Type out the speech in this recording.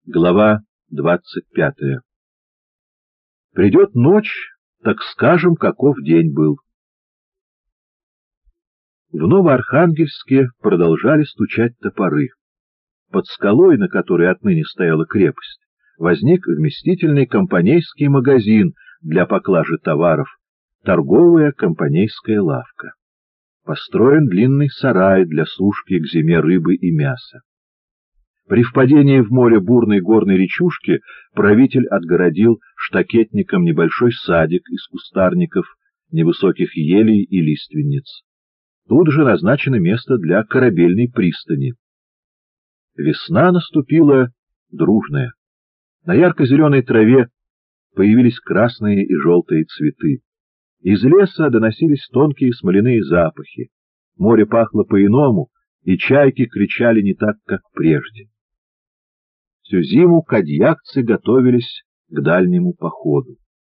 Глава 25. Придет ночь, так скажем, каков день был. В Новоархангельске продолжали стучать топоры. Под скалой, на которой отныне стояла крепость, возник вместительный компанейский магазин для поклажи товаров, торговая компанейская лавка. Построен длинный сарай для сушки к зиме рыбы и мяса. При впадении в море бурной горной речушки правитель отгородил штакетником небольшой садик из кустарников, невысоких елей и лиственниц. Тут же назначено место для корабельной пристани. Весна наступила дружная. На ярко-зеленой траве появились красные и желтые цветы. Из леса доносились тонкие смоляные запахи. Море пахло по-иному, и чайки кричали не так, как прежде. Всю зиму кадьякцы готовились к дальнему походу.